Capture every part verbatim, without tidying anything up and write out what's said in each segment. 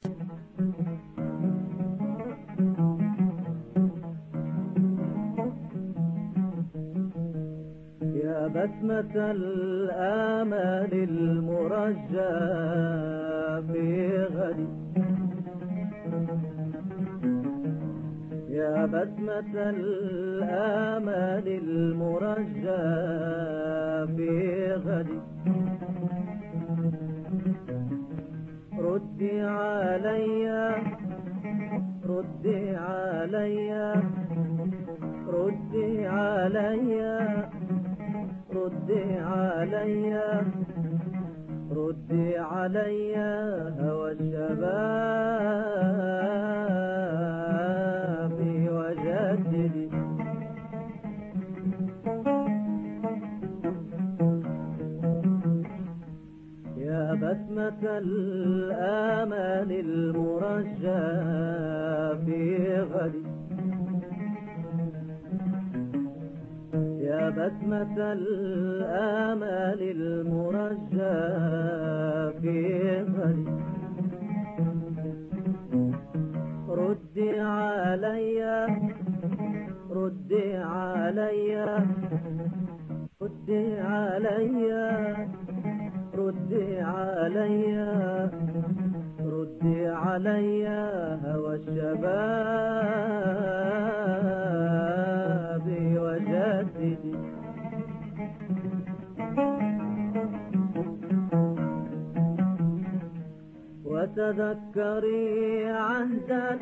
يا بسمة الآمال المرجى في غدي، يا بسمة الآمال المرجى في غدي، ردي عليا ردي عليا ردي عليا ردي عليا ردي عليا هوى الشباب وجددي. يا بسمة الآمال المرجى في غدي، يا بسمة الآمال المرجى في غدي، ردي عليا ردي عليا ردي عليا ردي عليا ردي عليا هوى الشباب وجددي. وتذكري عهدا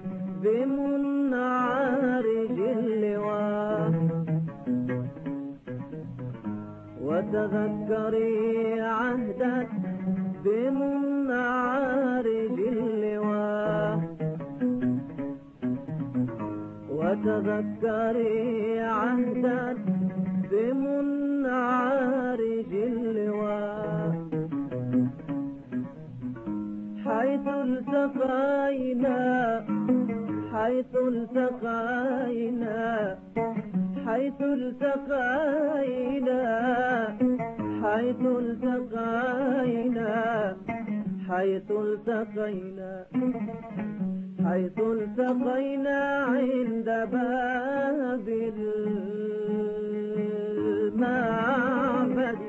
بمنعرج اللواء، وتذكري عهدا بمنعرج اللواء، وتذكري عهدا بمنعرج اللواء، حيث التقينا حيث التقينا حيث التقينا حيث التقينا حيث التقينا حيث التقينا عند باب المعبد.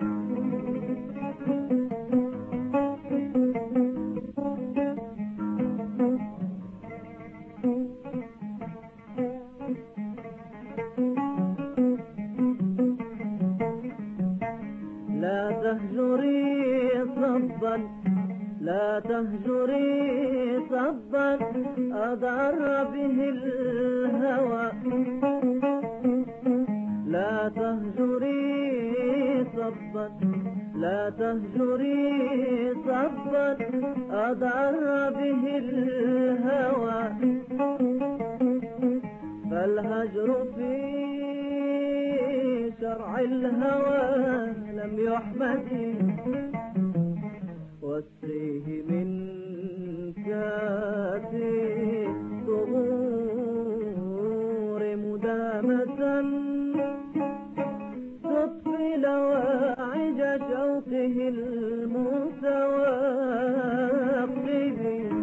لا تهجري صبا لا تهجري صبا أضر به الهوى، لا تهجري صبا لا تهجري صبا أضر به الهوى، فالهجر في شرع الهوى لم يحمد، واسقيه من كاس ثغور مدامة تطفي لواعج شوقه المتوقد.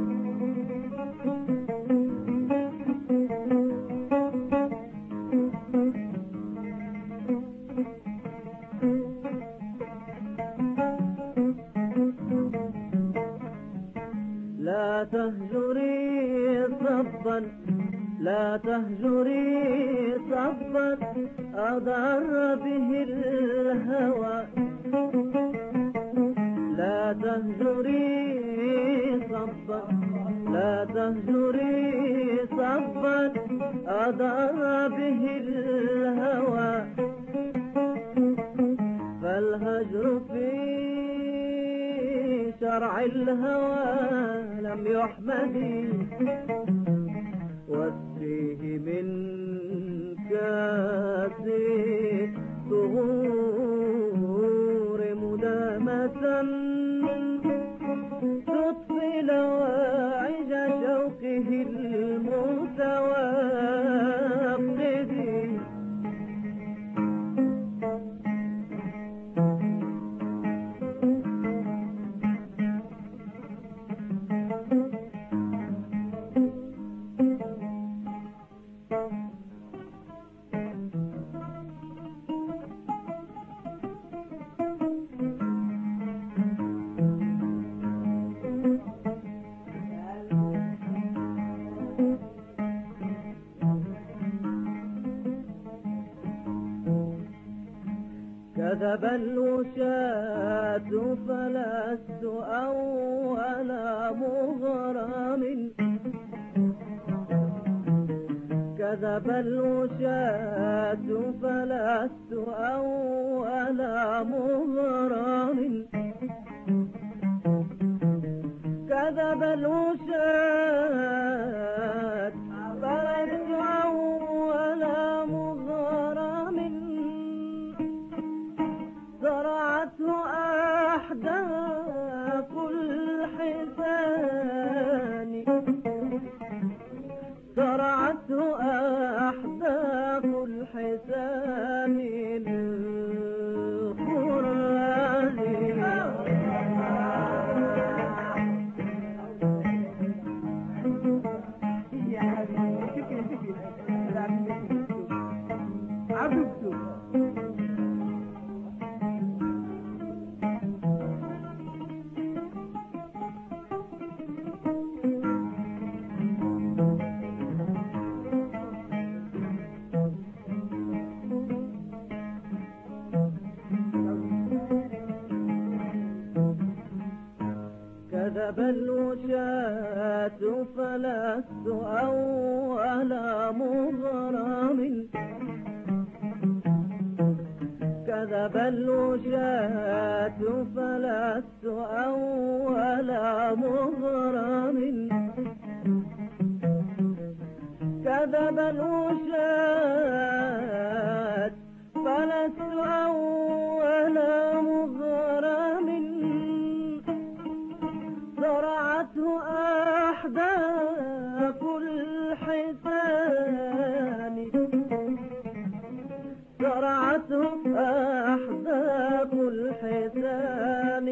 لا تهجري صبا لا تهجري صبا أضر به الهوى، لا تهجري صبا لا تهجري صبا أضر به الهوى، فالهجر في شرع الهوى لم يحمد، واسقيه من كاس ثغور مدامة تطفي لواعج شوقه المتوقد. كذب الوشاة فلست أول مغرم كذب الوشاة فلست أول مغرم كذب الوشاة فلست أول مغرم زرعته أحداث الحسان زرعته أحداث الحسان الخران كذب الوشاة فلست أول مغرم كذب الوشاة فلست أول مغرم كذب الوشاة فلست أول مغرم زرعته أحداث الحسان زرعته أحداث الحسان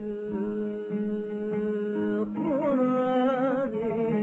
الخران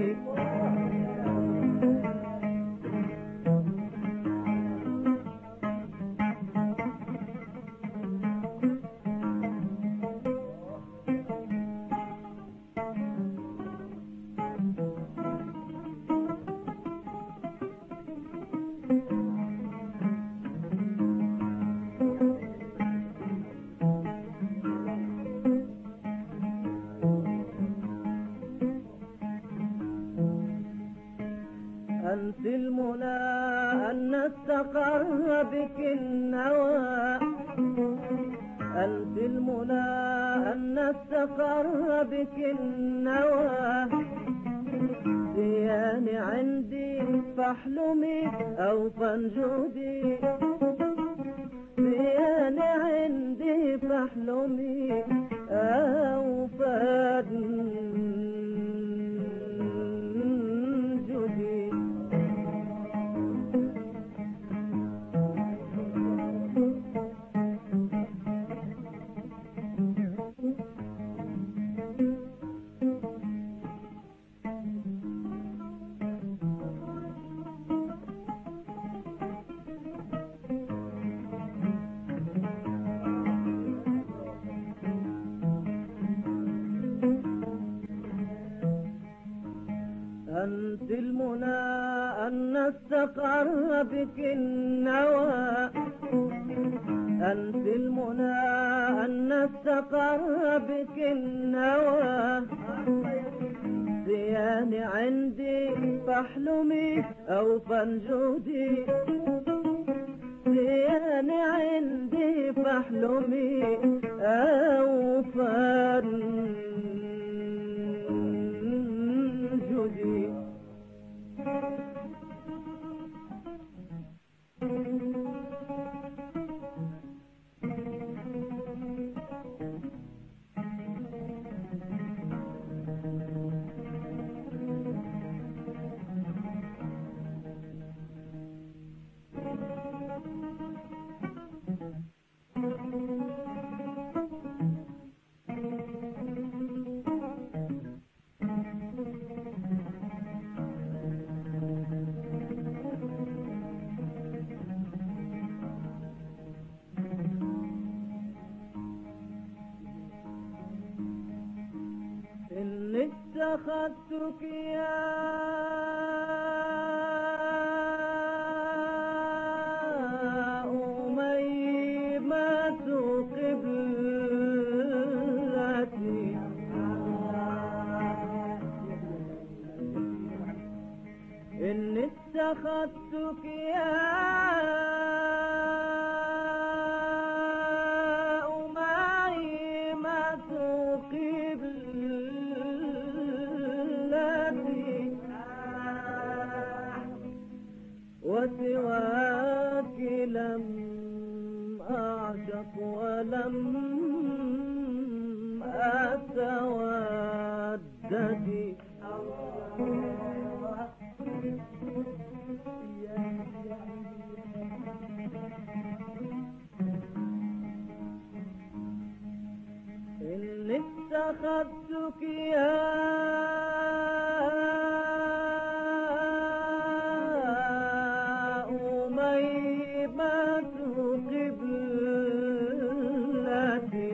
أنت المنى أن نستقر بك النوى أنت المنى أن نستقر بك النوى دياني عندي فاحلمي أو فانجودي دياني عندي فاحلمي أو فانجودي أنت المنى أن نستقر بك النوى أنت المنى أن نستقر بك النوى دياني عندي فاحلمي أو فانجودي دياني عندي فاحلمي أو فانجودي إني اتخذتك يا أميمة إني اتخذتك يا أميمة قبلتي وسواك لم أعشق ولم أتودد. إني اتخذتك يا أميمة قبلتي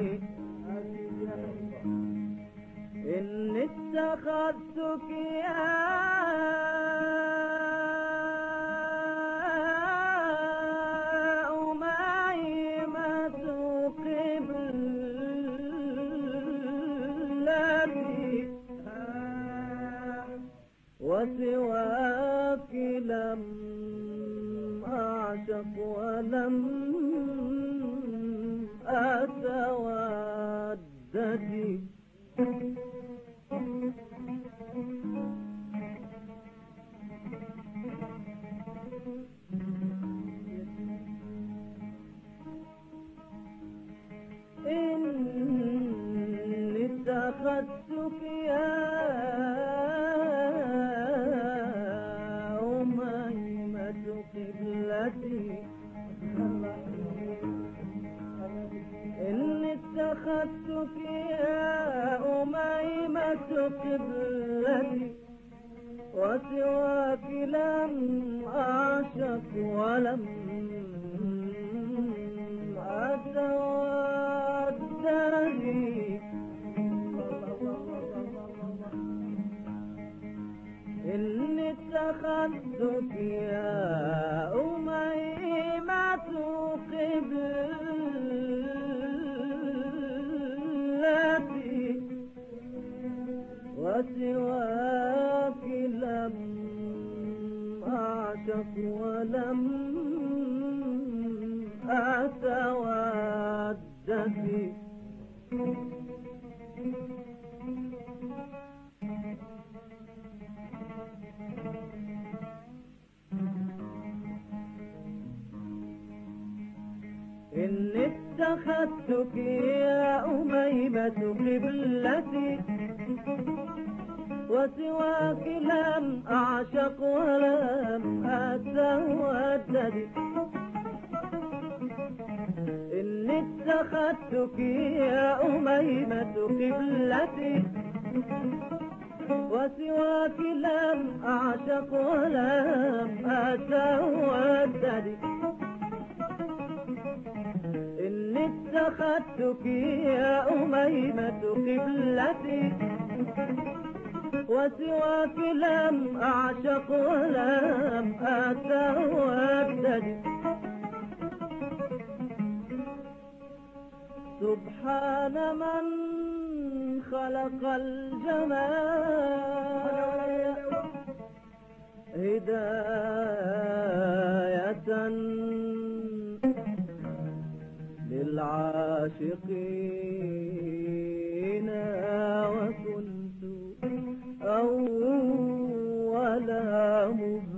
إني اتخذتك يا أميمة قبلتي وسواك لم أعشق ولم أتودد. إني اتخذتك يا أميمة قبلتي إني اتخذتك يا أميمة قبلتي وسواك لم أعشق ولم أتودد. إني اتخذتك يا أميمة قبلتي وسواك لم أعشق ولم أتودد. إني اتخذتك يا أميمة قبلتي وسواك لم أعشق ولم أتودد. إني اتخذتك يا أميمة قبلتي وسواك لم أعشق ولم أتودد. إني اتخذتك يا أميمة قبلتي وسواك لم أعشق ولم أتودد. سبحان من خلق الجمال هداية للعاشقين وكنت أول مبتدئ.